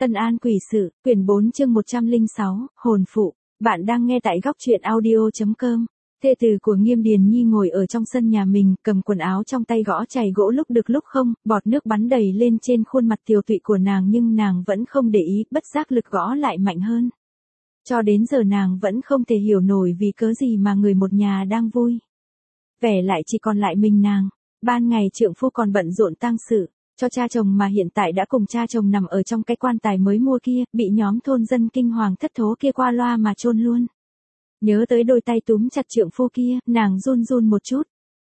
Tân An quỷ sự, quyển 4 chương 106, hồn phụ. Bạn đang nghe tại góc truyện audio.com. Thê tử của Nghiêm Điền Nhi ngồi ở trong sân nhà mình, cầm quần áo trong tay gõ chày gỗ lúc được lúc không, bọt nước bắn đầy lên trên khuôn mặt tiều tụy của nàng nhưng nàng vẫn không để ý, bất giác lực gõ lại mạnh hơn. Cho đến giờ nàng vẫn không thể hiểu nổi vì cớ gì mà người một nhà đang vui vẻ lại chỉ còn lại mình nàng. Ban ngày trượng phu còn bận rộn tang sự cho cha chồng mà hiện tại đã cùng cha chồng nằm ở trong cái quan tài mới mua kia, bị nhóm thôn dân kinh hoàng thất thố kia qua loa mà chôn luôn. Nhớ tới đôi tay túm chặt trượng phu kia, nàng run run một chút.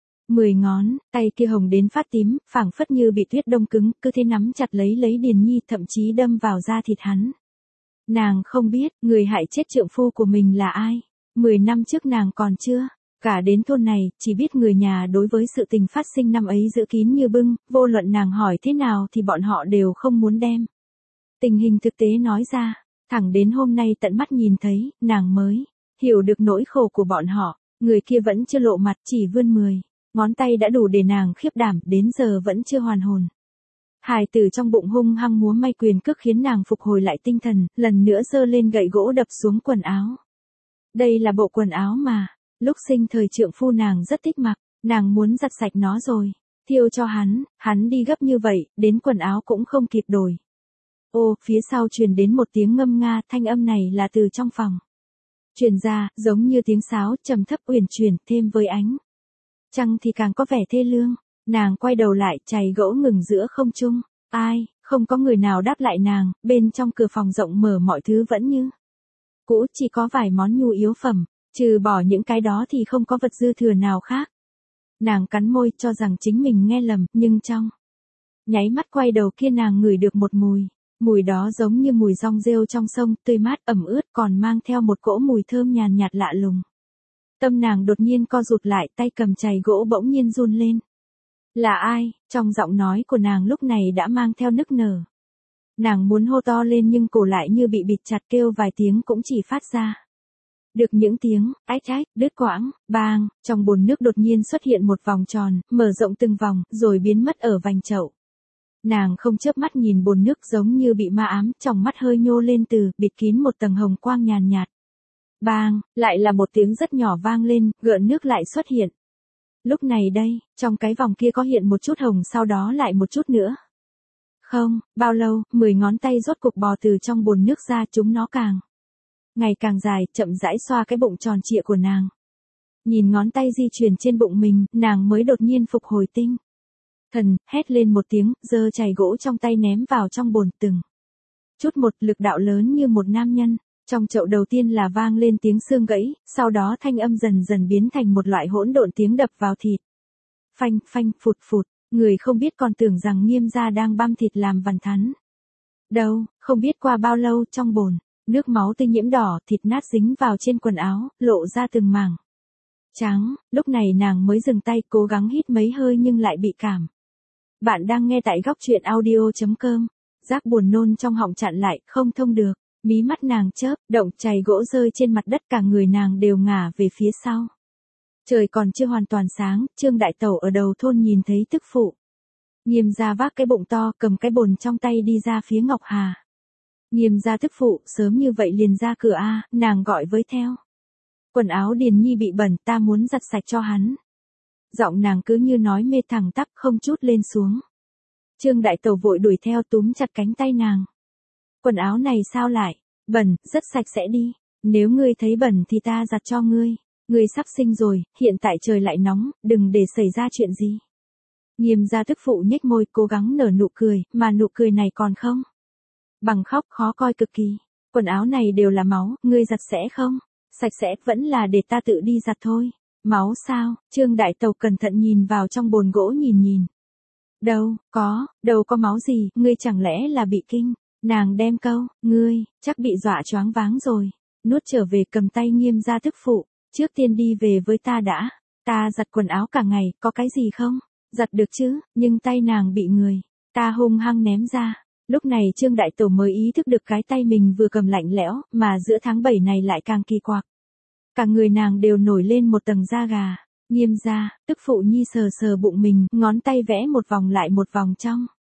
10 ngón, tay kia hồng đến phát tím, phảng phất như bị tuyết đông cứng, cứ thế nắm chặt lấy Điền Nhi, thậm chí đâm vào da thịt hắn. Nàng không biết, người hại chết trượng phu của mình là ai. 10 năm trước nàng còn chưa cả đến thôn này, chỉ biết người nhà đối với sự tình phát sinh năm ấy giữ kín như bưng, vô luận nàng hỏi thế nào thì bọn họ đều không muốn đem tình hình thực tế nói ra. Thẳng đến hôm nay tận mắt nhìn thấy, nàng mới hiểu được nỗi khổ của bọn họ. Người kia vẫn chưa lộ mặt, chỉ vươn 10 ngón tay đã đủ để nàng khiếp đảm, đến giờ vẫn chưa hoàn hồn. Hài tử trong bụng hung hăng múa may quyền cước khiến nàng phục hồi lại tinh thần, lần nữa giơ lên gậy gỗ đập xuống quần áo. Đây là bộ quần áo mà lúc sinh thời trượng phu nàng rất thích mặc, nàng muốn giặt sạch nó rồi thiêu cho hắn đi gấp như vậy, đến quần áo cũng không kịp đổi. Ô, phía sau truyền đến một tiếng ngâm nga, thanh âm này là từ trong phòng truyền ra, giống như tiếng sáo trầm thấp uyển chuyển, thêm với ánh trăng thì càng có vẻ thê lương. Nàng quay đầu lại, chày gỗ ngừng giữa không trung. Ai, không có người nào đáp lại nàng, bên trong cửa phòng rộng mở mọi thứ vẫn như cũ, chỉ có vài món nhu yếu phẩm, trừ bỏ những cái đó thì không có vật dư thừa nào khác. Nàng cắn môi cho rằng chính mình nghe lầm, nhưng trong nháy mắt quay đầu kia nàng ngửi được một mùi đó giống như mùi rong rêu trong sông, tươi mát ẩm ướt, còn mang theo một cỗ mùi thơm nhàn nhạt lạ lùng. Tâm nàng đột nhiên co rụt lại, tay cầm chày gỗ bỗng nhiên run lên. Là ai? Trong giọng nói của nàng lúc này đã mang theo nức nở. Nàng muốn hô to lên nhưng cổ lại như bị bịt chặt, kêu vài tiếng cũng chỉ phát ra được những tiếng ách ách, đứt quãng. Bang, trong bồn nước đột nhiên xuất hiện một vòng tròn, mở rộng từng vòng, rồi biến mất ở vành chậu. Nàng không chớp mắt nhìn bồn nước giống như bị ma ám, tròng mắt hơi nhô lên từ, bịt kín một tầng hồng quang nhàn nhạt. Bang, lại là một tiếng rất nhỏ vang lên, gợn nước lại xuất hiện. Lúc này đây, trong cái vòng kia có hiện một chút hồng, sau đó lại một chút nữa. Không, bao lâu, 10 ngón tay rốt cục bò từ trong bồn nước ra, chúng nó ngày càng dài, chậm rãi xoa cái bụng tròn trịa của nàng. Nhìn ngón tay di chuyển trên bụng mình, nàng mới đột nhiên phục hồi tinh thần, hét lên một tiếng, giơ chày gỗ trong tay ném vào trong bồn, từng chút một, lực đạo lớn như một nam nhân. Trong chậu đầu tiên là vang lên tiếng xương gãy, sau đó thanh âm dần dần biến thành một loại hỗn độn tiếng đập vào thịt. Phanh, phanh, phụt phụt, người không biết còn tưởng rằng Nghiêm gia đang băm thịt làm vằn thắn. Đâu, không biết qua bao lâu, trong bồn, nước máu tươi nhiễm đỏ, thịt nát dính vào trên quần áo, lộ ra từng mảng trắng. Lúc này nàng mới dừng tay, cố gắng hít mấy hơi nhưng lại bị cảm. Bạn đang nghe tại góc truyện audio.com. Giác buồn nôn trong họng chặn lại, không thông được. Mí mắt nàng chớp, động, chày gỗ rơi trên mặt đất, cả người nàng đều ngả về phía sau. Trời còn chưa hoàn toàn sáng, Trương đại tẩu ở đầu thôn nhìn thấy tức phụ Nghiêm gia vác cái bụng to, cầm cái bồn trong tay đi ra phía Ngọc Hà. Nghiêm gia tức phụ, sớm như vậy liền ra cửa a, nàng gọi với theo. Quần áo Điền Nhi bị bẩn, ta muốn giặt sạch cho hắn. Giọng nàng cứ như nói mê, thẳng tắp, không chút lên xuống. Trương đại tẩu vội đuổi theo, túm chặt cánh tay nàng. Quần áo này sao lại bẩn, rất sạch sẽ đi. Nếu ngươi thấy bẩn thì ta giặt cho ngươi. Ngươi sắp sinh rồi, hiện tại trời lại nóng, đừng để xảy ra chuyện gì. Nghiêm gia tức phụ nhếch môi, cố gắng nở nụ cười, mà nụ cười này còn không bằng khóc, khó coi cực kỳ. Quần áo này đều là máu, ngươi giặt sẽ không? Sạch sẽ, vẫn là để ta tự đi giặt thôi. Máu sao? Trương đại tẩu cẩn thận nhìn vào trong bồn gỗ nhìn. Đâu có máu gì, ngươi chẳng lẽ là bị kinh? Nàng đem câu, ngươi, chắc bị dọa choáng váng rồi. Nuốt trở về, cầm tay Nghiêm gia tức phụ. Trước tiên đi về với ta đã. Ta giặt quần áo cả ngày, có cái gì không? Giặt được chứ, nhưng tay nàng bị người ta hung hăng ném ra. Lúc này Trương đại tẩu mới ý thức được cái tay mình vừa cầm lạnh lẽo, mà giữa tháng 7 này lại càng kỳ quặc. Cả người nàng đều nổi lên một tầng da gà. Nghiêm gia, tức phụ Nhi sờ bụng mình, ngón tay vẽ một vòng lại một vòng trong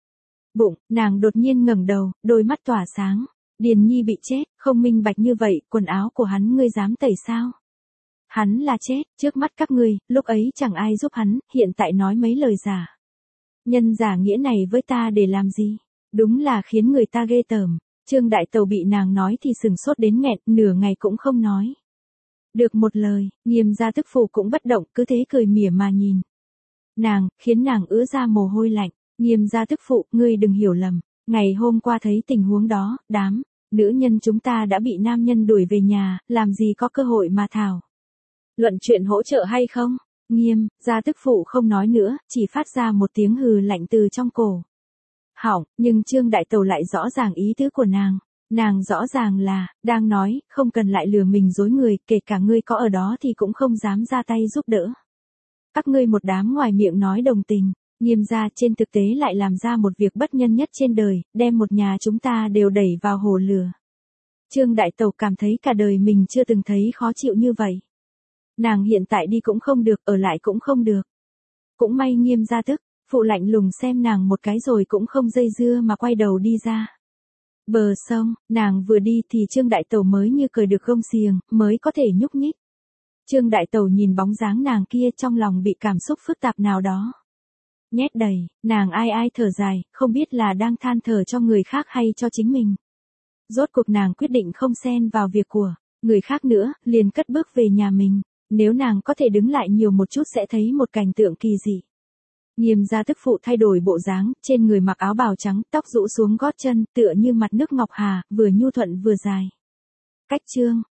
bụng, nàng đột nhiên ngẩng đầu, đôi mắt tỏa sáng. Điền Nhi bị chết, không minh bạch như vậy, quần áo của hắn ngươi dám tẩy sao? Hắn là chết, trước mắt các ngươi, lúc ấy chẳng ai giúp hắn, hiện tại nói mấy lời giả. Nhân giả nghĩa này với ta để làm gì? Đúng là khiến người ta ghê tởm. Trương Đại Tẩu bị nàng nói thì sừng sốt đến nghẹn, nửa ngày cũng không nói. Được một lời, Nghiêm gia tức phụ cũng bất động, cứ thế cười mỉa mà nhìn. Nàng, khiến nàng ứa ra mồ hôi lạnh. Nghiêm gia tức phụ, ngươi đừng hiểu lầm. Ngày hôm qua thấy tình huống đó, đám nữ nhân chúng ta đã bị nam nhân đuổi về nhà, làm gì có cơ hội mà thảo luận chuyện hỗ trợ hay không? Nghiêm gia tức phụ không nói nữa, chỉ phát ra một tiếng hừ lạnh từ trong cổ. Hỏng, nhưng Trương Đại Tẩu lại rõ ràng ý tứ của nàng. Nàng rõ ràng là, đang nói, không cần lại lừa mình dối người, kể cả ngươi có ở đó thì cũng không dám ra tay giúp đỡ. Các ngươi một đám ngoài miệng nói đồng tình, Nghiêm gia trên thực tế lại làm ra một việc bất nhân nhất trên đời, đem một nhà chúng ta đều đẩy vào hồ lửa. Trương Đại Tẩu cảm thấy cả đời mình chưa từng thấy khó chịu như vậy. Nàng hiện tại đi cũng không được, ở lại cũng không được. Cũng may Nghiêm gia tức phụ lạnh lùng xem nàng một cái rồi cũng không dây dưa mà quay đầu đi ra. Bờ sông, nàng vừa đi thì Trương Đại Tẩu mới như cởi được gông xiềng, mới có thể nhúc nhích. Trương Đại Tẩu nhìn bóng dáng nàng kia trong lòng bị cảm xúc phức tạp nào đó nhét đầy, nàng ai ai thở dài, không biết là đang than thở cho người khác hay cho chính mình. Rốt cuộc nàng quyết định không xen vào việc của người khác nữa, liền cất bước về nhà mình. Nếu nàng có thể đứng lại nhiều một chút sẽ thấy một cảnh tượng kỳ dị. Nghiêm gia tức phụ thay đổi bộ dáng, trên người mặc áo bào trắng, tóc rũ xuống gót chân, tựa như mặt nước ngọc hà, vừa nhu thuận vừa dài. Cách chương